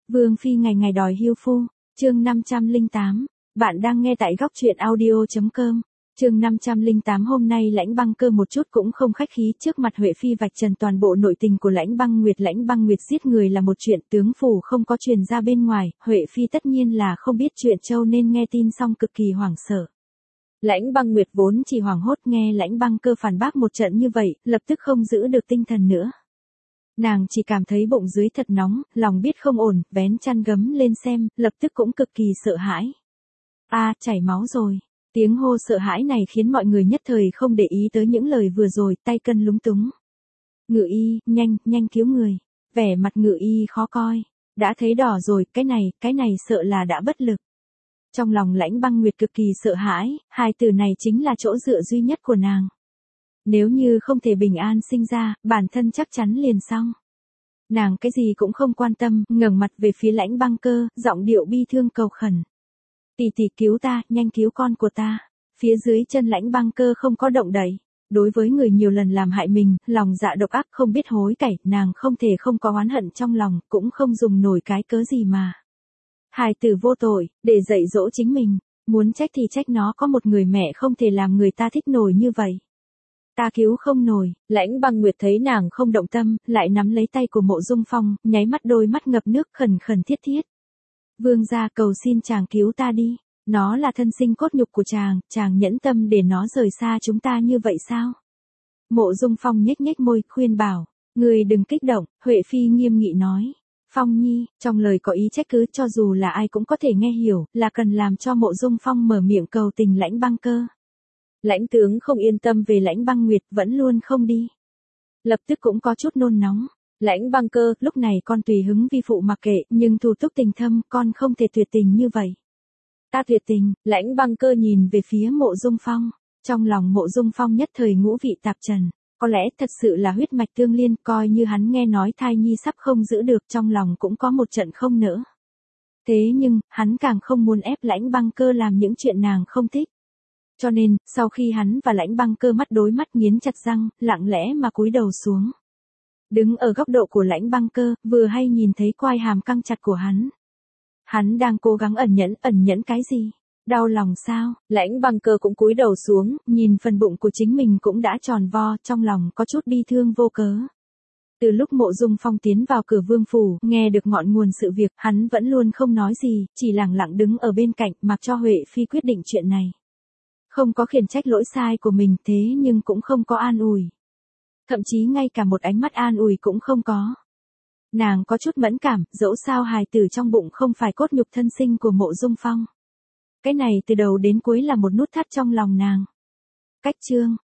Vương phi ngày ngày đòi hưu phu, chương 508, bạn đang nghe tại góc truyện audio.com. Chương 508 hôm nay Lãnh Băng Cơ một chút cũng không khách khí trước mặt Huệ phi vạch trần toàn bộ nội tình của Lãnh Băng Nguyệt giết người là một chuyện tướng phủ không có truyền ra bên ngoài, Huệ phi tất nhiên là không biết chuyện châu nên nghe tin xong cực kỳ hoảng sợ. Lãnh Băng Nguyệt vốn chỉ hoảng hốt nghe Lãnh Băng Cơ phản bác một trận như vậy, lập tức không giữ được tinh thần nữa. Nàng chỉ cảm thấy bụng dưới thật nóng, lòng biết không ổn, vén chăn gấm lên xem, lập tức cũng cực kỳ sợ hãi. Chảy máu rồi. Tiếng hô sợ hãi này khiến mọi người nhất thời không để ý tới những lời vừa rồi, tay cân lúng túng. Ngự y, nhanh cứu người. Vẻ mặt ngự y khó coi. Đã thấy đỏ rồi, cái này sợ là đã bất lực. Trong lòng Lãnh Băng Nguyệt cực kỳ sợ hãi, hai từ này chính là chỗ dựa duy nhất của nàng. Nếu như không thể bình an sinh ra, bản thân chắc chắn liền xong. Nàng cái gì cũng không quan tâm, ngẩng mặt về phía Lãnh Băng Cơ, giọng điệu bi thương cầu khẩn. Tỷ cứu ta, nhanh cứu con của ta. Phía dưới chân Lãnh Băng Cơ không có động đậy. Đối với người nhiều lần làm hại mình, lòng dạ độc ác không biết hối cải, nàng không thể không có oán hận trong lòng, cũng không dùng nổi cái cớ gì mà. Hài tử vô tội, để dạy dỗ chính mình, muốn trách thì trách nó có một người mẹ không thể làm người ta thích nổi như vậy. Ta cứu không nổi, Lãnh Băng Nguyệt thấy nàng không động tâm, lại nắm lấy tay của Mộ Dung Phong, nháy mắt đôi mắt ngập nước khẩn thiết. Vương gia cầu xin chàng cứu ta đi, nó là thân sinh cốt nhục của chàng nhẫn tâm để nó rời xa chúng ta như vậy sao? Mộ Dung Phong nhếch môi, khuyên bảo, người đừng kích động, Huệ phi nghiêm nghị nói. Phong nhi, trong lời có ý trách cứ cho dù là ai cũng có thể nghe hiểu, là cần làm cho Mộ Dung Phong mở miệng cầu tình Lãnh Băng Cơ. Lãnh tướng không yên tâm về Lãnh Băng Nguyệt vẫn luôn không đi. Lập tức cũng có chút nôn nóng. Lãnh Băng Cơ, lúc này con tùy hứng vi phụ mặc kệ, nhưng thù túc tình thâm, con không thể tuyệt tình như vậy. Ta tuyệt tình, Lãnh Băng Cơ nhìn về phía Mộ Dung Phong. Trong lòng Mộ Dung Phong nhất thời ngũ vị tạp trần. Có lẽ thật sự là huyết mạch tương liên, coi như hắn nghe nói thai nhi sắp không giữ được, trong lòng cũng có một trận không nỡ. Thế nhưng, hắn càng không muốn ép Lãnh Băng Cơ làm những chuyện nàng không thích. Cho nên, sau khi hắn và Lãnh Băng Cơ mắt đối mắt nghiến chặt răng, lặng lẽ mà cúi đầu xuống. Đứng ở góc độ của Lãnh Băng Cơ, vừa hay nhìn thấy quai hàm căng chặt của hắn. Hắn đang cố gắng ẩn nhẫn cái gì? Đau lòng sao? Lãnh Băng Cơ cũng cúi đầu xuống, nhìn phần bụng của chính mình cũng đã tròn vo, trong lòng có chút bi thương vô cớ. Từ lúc Mộ Dung Phong tiến vào cửa vương phủ, nghe được ngọn nguồn sự việc, hắn vẫn luôn không nói gì, chỉ lặng lặng đứng ở bên cạnh, mặc cho Huệ phi quyết định chuyện này. Không có khiển trách lỗi sai của mình, thế nhưng cũng không có an ủi. Thậm chí ngay cả một ánh mắt an ủi cũng không có. Nàng có chút mẫn cảm, dẫu sao hài tử trong bụng không phải cốt nhục thân sinh của Mộ Dung Phong. Cái này từ đầu đến cuối là một nút thắt trong lòng nàng. Cách chương,